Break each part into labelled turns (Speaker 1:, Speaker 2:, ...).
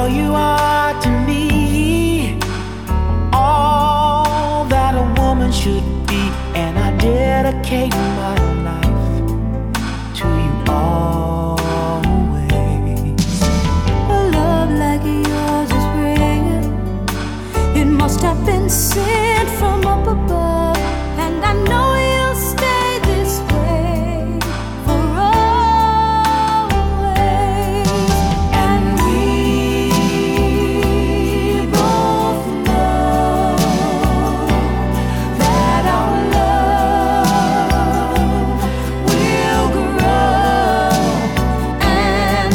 Speaker 1: Girl, you are to me all that a woman should be, and I dedicate my life to you always.
Speaker 2: A love like yours is rare. It must have been sent from up above, and I know you'll stay this way for always. And we both know that our love will grow, and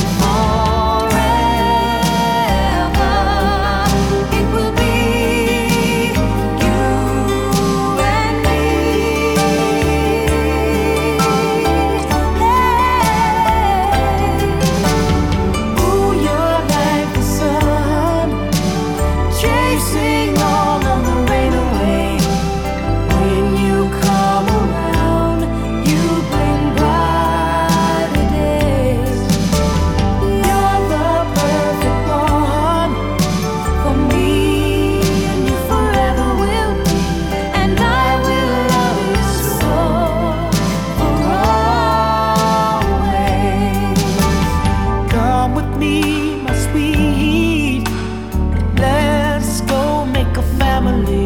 Speaker 2: forever it will be you and me. Ooh, you're like the sun, chasing all of the rain away. When you come around, you bring brighter days. You're the perfect one for me, and you forever will be, and I will love you so for always.
Speaker 1: Come with me, my sweet. Let's go make a family.